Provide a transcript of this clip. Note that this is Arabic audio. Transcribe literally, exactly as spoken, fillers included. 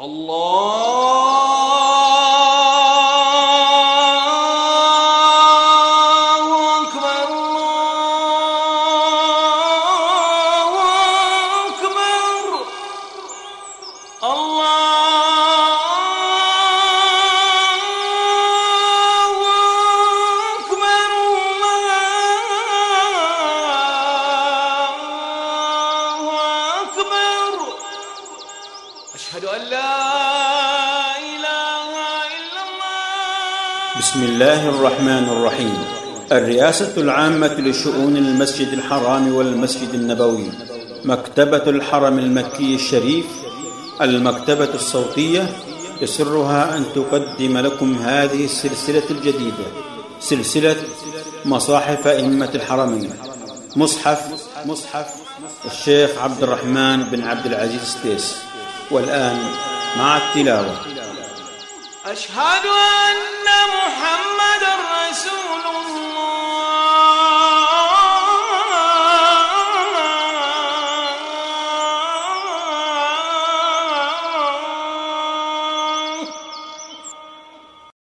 أشهد أن لا إله إلا الله. بسم الله الرحمن الرحيم. الرئاسة العامة لشؤون المسجد الحرام والمسجد النبوي، مكتبة الحرم المكي الشريف، المكتبة الصوتية، يسرها أن تقدم لكم هذه السلسلة الجديدة، سلسلة مصاحف أئمة الحرمين. مصحف مصحف الشيخ عبد الرحمن بن عبد العزيز السديس. والآن مع التلاوة. أشهد أن